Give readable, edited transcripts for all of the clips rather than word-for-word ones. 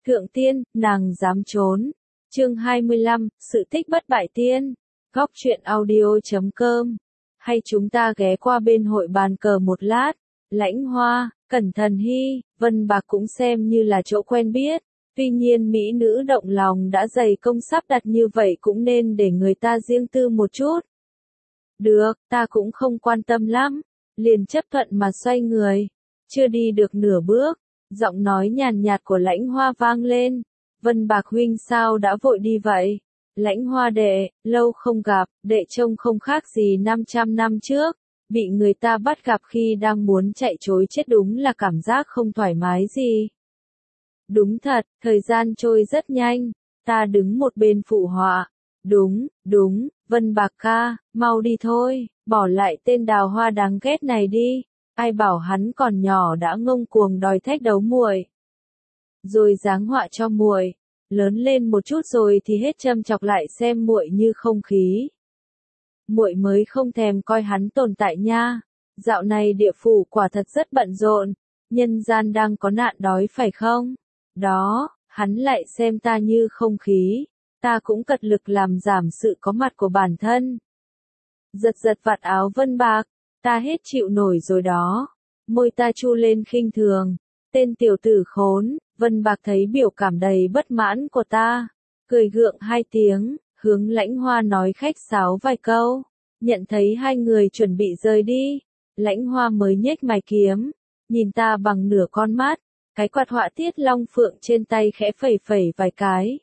Thượng tiên, nàng dám trốn. Chương 25, sự tích bất bại tiên. Góc truyện audio.com. Hay chúng ta ghé qua bên hội bàn cờ một lát. Lãnh Hoa, Cẩn Thần Hy, Vân Bạc cũng xem như là chỗ quen biết. Tuy nhiên mỹ nữ động lòng đã dày công sắp đặt như vậy cũng nên để người ta riêng tư một chút. Được, ta cũng không quan tâm lắm. Liền chấp thuận mà xoay người. Chưa đi được nửa bước, giọng nói nhàn nhạt của Lãnh Hoa vang lên. Vân Bạc huynh sao đã vội đi vậy? Lãnh Hoa đệ, lâu không gặp, đệ trông không khác gì 500 năm trước. Bị người ta bắt gặp khi đang muốn chạy trối chết đúng là cảm giác không thoải mái gì. Đúng thật, thời gian trôi rất nhanh. Ta đứng một bên phụ họa. Đúng, Vân Bạc ca, mau đi thôi, bỏ lại tên đào hoa đáng ghét này đi. Ai bảo hắn còn nhỏ đã ngông cuồng đòi thách đấu muội. Rồi giáng họa cho muội, lớn lên một chút rồi thì hết châm chọc lại xem muội như không khí. Muội mới không thèm coi hắn tồn tại nha. Dạo này địa phủ quả thật rất bận rộn, nhân gian đang có nạn đói phải không? Đó, hắn lại xem ta như không khí, ta cũng cật lực làm giảm sự có mặt của bản thân. Giật vạt áo Vân Bạc, ta hết chịu nổi rồi đó. Môi ta chu lên khinh thường, tên tiểu tử khốn. Vân Bạc thấy biểu cảm đầy bất mãn của ta, cười gượng hai tiếng, hướng Lãnh Hoa nói khách sáo vài câu. Nhận thấy hai người chuẩn bị rời đi, Lãnh Hoa mới nhếch mày kiếm, nhìn ta bằng nửa con mắt, cái quạt họa tiết long phượng trên tay khẽ phẩy phẩy vài cái.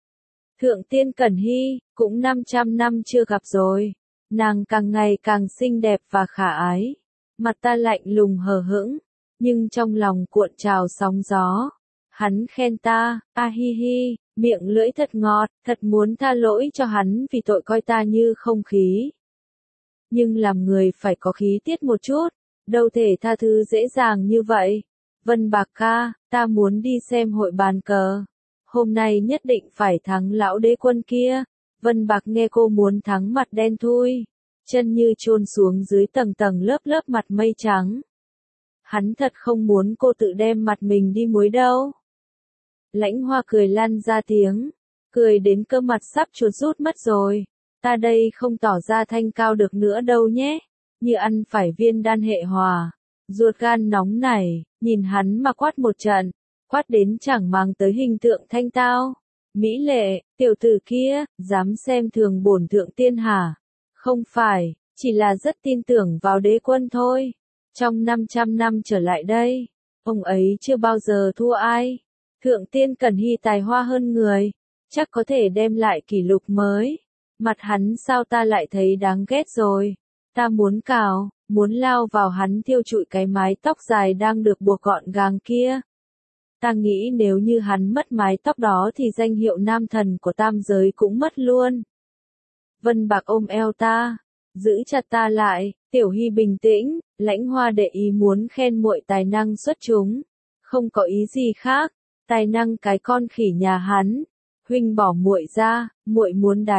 Thượng tiên Cẩn Hy, cũng 500 năm chưa gặp rồi, nàng càng ngày càng xinh đẹp và khả ái. Mặt ta lạnh lùng hờ hững, nhưng trong lòng cuộn trào sóng gió. Hắn khen ta, hi hi, miệng lưỡi thật ngọt, thật muốn tha lỗi cho hắn vì tội coi ta như không khí. Nhưng làm người phải có khí tiết một chút, đâu thể tha thứ dễ dàng như vậy. Vân Bạc ca, ta muốn đi xem hội bàn cờ. Hôm nay nhất định phải thắng lão đế quân kia. Vân Bạc nghe cô muốn thắng mặt đen thui, chân như chôn xuống dưới tầng tầng lớp mặt mây trắng. Hắn thật không muốn cô tự đem mặt mình đi muối đâu. Lãnh Hoa cười lan ra tiếng, cười đến cơ mặt sắp chuột rút mất rồi. Ta đây không tỏ ra thanh cao được nữa đâu nhé, như ăn phải viên đan hệ hòa. Ruột gan nóng nảy, nhìn hắn mà quát một trận, quát đến chẳng mang tới hình tượng thanh tao. Mỹ lệ, tiểu tử kia, dám xem thường bổn thượng tiên hả? Không phải, chỉ là rất tin tưởng vào đế quân thôi. Trong 500 năm trở lại đây, ông ấy chưa bao giờ thua ai. Thượng tiên Cẩn Hy tài hoa hơn người, chắc có thể đem lại kỷ lục mới. Mặt hắn sao ta lại thấy đáng ghét rồi. Ta muốn cào, muốn lao vào hắn thiêu trụi cái mái tóc dài đang được buộc gọn gàng kia. Ta nghĩ nếu như hắn mất mái tóc đó thì danh hiệu nam thần của tam giới cũng mất luôn. Vân Bạc ôm eo ta, giữ chặt ta lại. Tiểu Hy bình tĩnh, Lãnh Hoa để ý muốn khen muội tài năng xuất chúng, không có ý gì khác. Tài năng cái con khỉ nhà hắn. Huynh bỏ muội ra, muội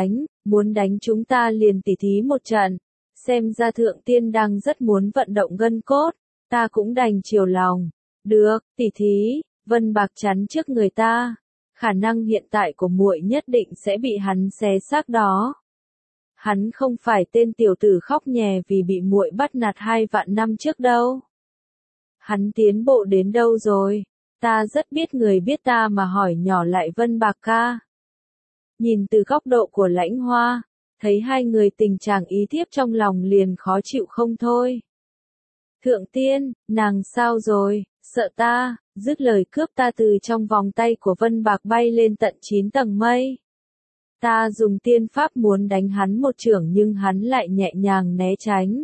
muốn đánh chúng ta liền tỉ thí một trận. Xem ra thượng tiên đang rất muốn vận động gân cốt, ta cũng đành chiều lòng. Được, tỉ thí. Vân Bạc chắn trước người ta. Khả năng hiện tại của muội nhất định sẽ bị hắn xé xác đó. Hắn không phải tên tiểu tử khóc nhè vì bị muội bắt nạt 2 vạn năm trước đâu. Hắn tiến bộ đến đâu rồi? Ta rất biết người biết ta mà hỏi nhỏ lại Vân Bạc ca. Nhìn từ góc độ của Lãnh Hoa, thấy hai người tình trạng ý thiếp trong lòng liền khó chịu không thôi. Thượng tiên, nàng sao rồi, sợ ta? Dứt lời cướp ta từ trong vòng tay của Vân Bạc bay lên tận 9 tầng mây. Ta dùng tiên pháp muốn đánh hắn một chưởng nhưng hắn lại nhẹ nhàng né tránh.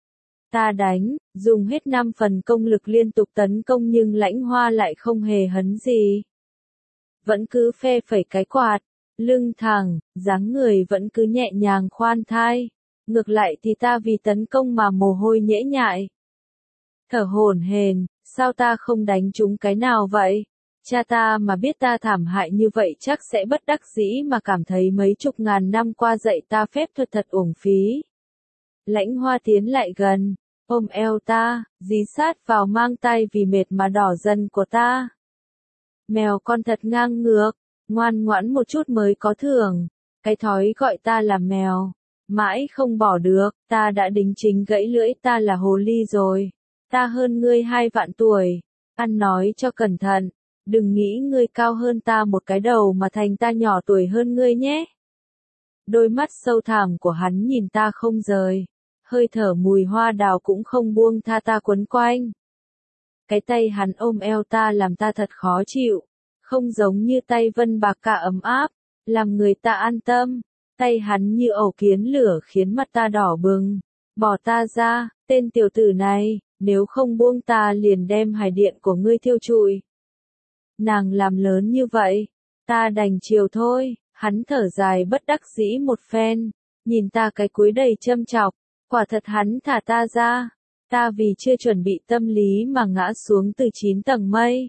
Ta đánh, dùng hết 5 phần công lực liên tục tấn công nhưng Lãnh Hoa lại không hề hấn gì. Vẫn cứ phe phẩy cái quạt, lưng thẳng, dáng người vẫn cứ nhẹ nhàng khoan thai. Ngược lại thì ta vì tấn công mà mồ hôi nhễ nhại. Thở hổn hển, sao ta không đánh trúng cái nào vậy? Cha ta mà biết ta thảm hại như vậy chắc sẽ bất đắc dĩ mà cảm thấy mấy chục ngàn năm qua dạy ta phép thuật thật uổng phí. Lãnh Hoa tiến lại gần, ôm eo ta, dí sát vào mang tay vì mệt mà đỏ dần của ta. Mèo con thật ngang ngược, ngoan ngoãn một chút mới có thưởng. Cái thói gọi ta là mèo, mãi không bỏ được, ta đã đính chính gãy lưỡi ta là hồ ly rồi. Ta hơn ngươi 2 vạn tuổi, ăn nói cho cẩn thận, đừng nghĩ ngươi cao hơn ta một cái đầu mà thành ta nhỏ tuổi hơn ngươi nhé. Đôi mắt sâu thẳm của hắn nhìn ta không rời, hơi thở mùi hoa đào cũng không buông tha ta quấn quanh. Cái tay hắn ôm eo ta làm ta thật khó chịu, không giống như tay Vân Bạc Ca ấm áp, làm người ta an tâm. Tay hắn như ổ kiến lửa khiến mặt ta đỏ bừng. Bỏ ta ra, tên tiểu tử này, nếu không buông ta liền đem hải điện của ngươi thiêu trụi. Nàng làm lớn như vậy, ta đành chiều thôi. Hắn thở dài bất đắc dĩ một phen, nhìn ta cái cúi đầy châm chọc, quả thật hắn thả ta ra, ta vì chưa chuẩn bị tâm lý mà ngã xuống từ 9 tầng mây.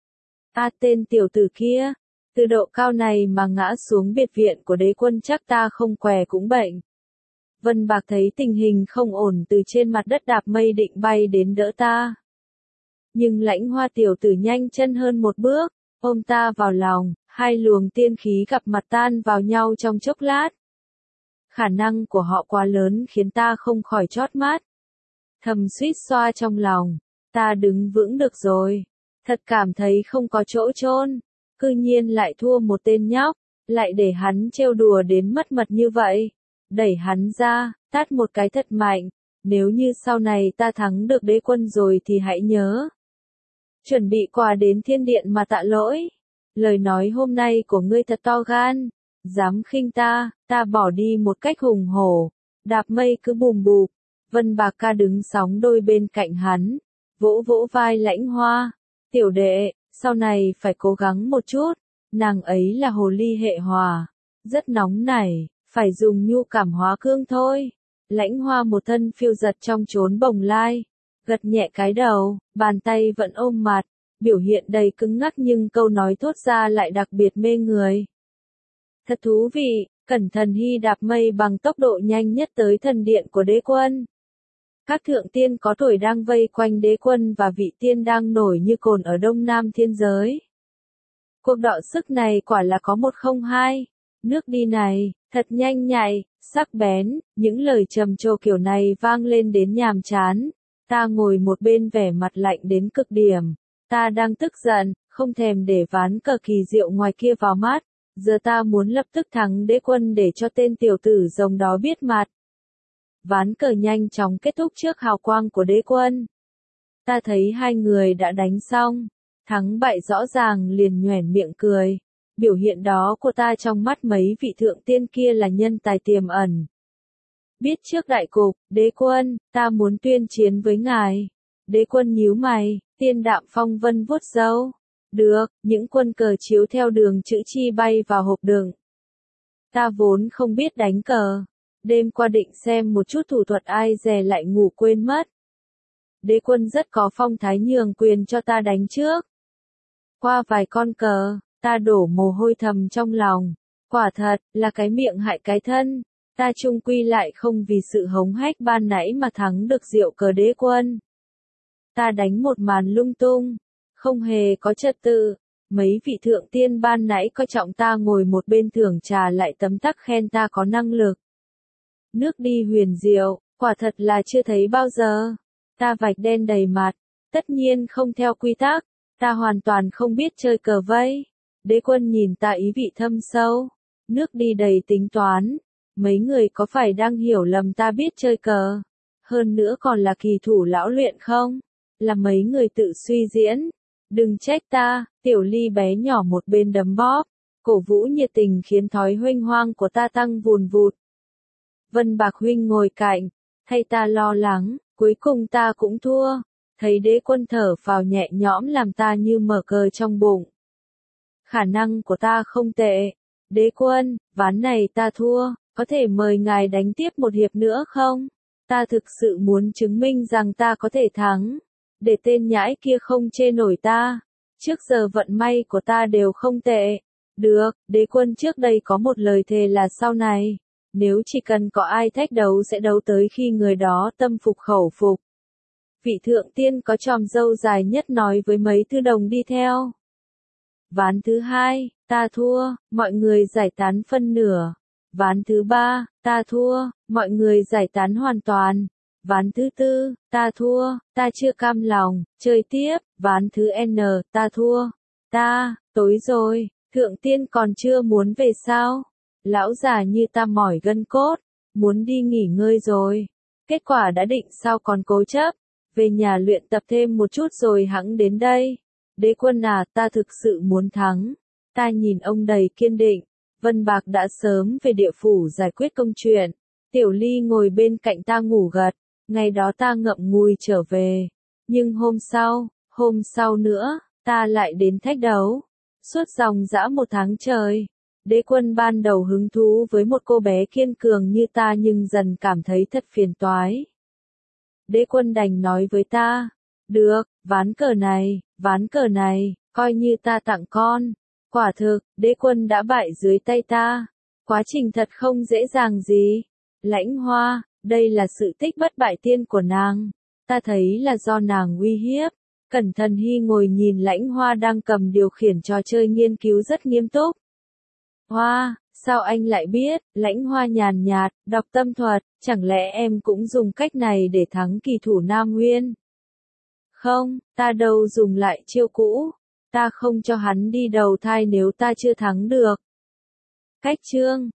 Tên tiểu tử kia, từ độ cao này mà ngã xuống biệt viện của đế quân chắc ta không què cũng bệnh. Vân Bạc thấy tình hình không ổn từ trên mặt đất đạp mây định bay đến đỡ ta. Nhưng Lãnh Hoa tiểu tử nhanh chân hơn một bước, ôm ta vào lòng, hai luồng tiên khí gặp mặt tan vào nhau trong chốc lát. Khả năng của họ quá lớn khiến ta không khỏi chót mắt. Thầm suýt xoa trong lòng, ta đứng vững được rồi, thật cảm thấy không có chỗ chôn, cư nhiên lại thua một tên nhóc, lại để hắn trêu đùa đến mất mật như vậy. Đẩy hắn ra, tát một cái thật mạnh, nếu như sau này ta thắng được đế quân rồi thì hãy nhớ. Chuẩn bị quà đến thiên điện mà tạ lỗi. Lời nói hôm nay của ngươi thật to gan, dám khinh ta, ta bỏ đi một cách hùng hổ, đạp mây cứ bùm bụp. Vân Bạc Ca đứng sóng đôi bên cạnh hắn, vỗ vỗ vai Lãnh Hoa, tiểu đệ, sau này phải cố gắng một chút, nàng ấy là hồ ly hệ hỏa, rất nóng nảy, phải dùng nhu cảm hóa cương thôi. Lãnh Hoa một thân phiêu giật trong chốn bồng lai, gật nhẹ cái đầu, bàn tay vẫn ôm mặt, biểu hiện đầy cứng ngắc nhưng câu nói thốt ra lại đặc biệt mê người. Thật thú vị, Cẩn Thần Hy đạp mây bằng tốc độ nhanh nhất tới thần điện của đế quân. Các thượng tiên có tuổi đang vây quanh đế quân và vị tiên đang nổi như cồn ở đông nam thiên giới. Cuộc đọ sức này quả là có 102. Nước đi này, thật nhanh nhạy, sắc bén, những lời trầm trồ kiểu này vang lên đến nhàm chán. Ta ngồi một bên vẻ mặt lạnh đến cực điểm. Ta đang tức giận, không thèm để ván cờ kỳ diệu ngoài kia vào mắt. Giờ ta muốn lập tức thắng đế quân để cho tên tiểu tử rồng đó biết mặt. Ván cờ nhanh chóng kết thúc trước hào quang của đế quân. Ta thấy hai người đã đánh xong, thắng bại rõ ràng liền nhoẻn miệng cười. Biểu hiện đó của ta trong mắt mấy vị thượng tiên kia là nhân tài tiềm ẩn. Biết trước đại cục, đế quân, ta muốn tuyên chiến với ngài. Đế quân nhíu mày, Tiên Đạm Phong Vân vuốt râu. Được, những quân cờ chiếu theo đường chữ chi bay vào hộp đựng. Ta vốn không biết đánh cờ. Đêm qua định xem một chút thủ thuật ai dè lại ngủ quên mất. Đế quân rất có phong thái nhường quyền cho ta đánh trước. Qua vài con cờ, ta đổ mồ hôi thầm trong lòng. Quả thật, là cái miệng hại cái thân. Ta chung quy lại không vì sự hống hách ban nãy mà thắng được diệu cờ đế quân. Ta đánh một màn lung tung, không hề có trật tự. Mấy vị thượng tiên ban nãy coi trọng ta ngồi một bên thưởng trà lại tấm tắc khen ta có năng lực. Nước đi huyền diệu, quả thật là chưa thấy bao giờ. Ta vạch đen đầy mặt, tất nhiên không theo quy tắc, ta hoàn toàn không biết chơi cờ vây. Đế quân nhìn ta ý vị thâm sâu, nước đi đầy tính toán. Mấy người có phải đang hiểu lầm ta biết chơi cờ? Hơn nữa còn là kỳ thủ lão luyện không? Là mấy người tự suy diễn. Đừng trách ta, tiểu ly bé nhỏ một bên đấm bóp. Cổ vũ nhiệt tình khiến thói huênh hoang của ta tăng vùn vụt. Vân Bạc huynh ngồi cạnh, thay ta lo lắng, cuối cùng ta cũng thua. Thấy đế quân thở phào nhẹ nhõm làm ta như mở cờ trong bụng. Khả năng của ta không tệ. Đế quân, ván này ta thua, có thể mời ngài đánh tiếp một hiệp nữa không? Ta thực sự muốn chứng minh rằng ta có thể thắng. Để tên nhãi kia không chê nổi ta. Trước giờ vận may của ta đều không tệ. Được, đế quân trước đây có một lời thề là sau này. Nếu chỉ cần có ai thách đấu sẽ đấu tới khi người đó tâm phục khẩu phục. Vị thượng tiên có chòm râu dài nhất nói với mấy thư đồng đi theo. Ván thứ hai, ta thua, mọi người giải tán phân nửa. Ván thứ ba, ta thua, mọi người giải tán hoàn toàn. Ván thứ tư, ta thua, ta chưa cam lòng, chơi tiếp. Ván thứ N, ta thua. Tối rồi, thượng tiên còn chưa muốn về sao? Lão già như ta mỏi gân cốt, muốn đi nghỉ ngơi rồi. Kết quả đã định sao còn cố chấp, về nhà luyện tập thêm một chút rồi hẵng đến đây. Đế quân à, ta thực sự muốn thắng. Ta nhìn ông đầy kiên định. Vân Bạc đã sớm về địa phủ giải quyết công chuyện. Tiểu Ly ngồi bên cạnh ta ngủ gật. Ngày đó ta ngậm ngùi trở về. Nhưng hôm sau nữa, ta lại đến thách đấu. Suốt dòng dã 1 tháng trời. Đế quân ban đầu hứng thú với một cô bé kiên cường như ta nhưng dần cảm thấy thật phiền toái. Đế quân đành nói với ta, được, ván cờ này, coi như ta tặng con. Quả thực, đế quân đã bại dưới tay ta. Quá trình thật không dễ dàng gì. Lãnh Hoa, đây là sự tích bất bại tiên của nàng. Ta thấy là do nàng uy hiếp. Cẩn Thận Hy ngồi nhìn Lãnh Hoa đang cầm điều khiển trò chơi nghiên cứu rất nghiêm túc. Hoa, sao anh lại biết? Lãnh Hoa nhàn nhạt, đọc tâm thuật, chẳng lẽ em cũng dùng cách này để thắng kỳ thủ Nam Nguyên? Không, ta đâu dùng lại chiêu cũ. Ta không cho hắn đi đầu thai nếu ta chưa thắng được. Cách chương